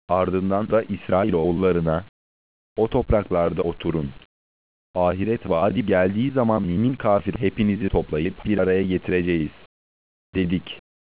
Ardından da İsrailoğullarına, o topraklarda oturun. Ahiret vaadi geldiği zaman mümin kafir hepinizi toplayıp bir araya getireceğiz, dedik.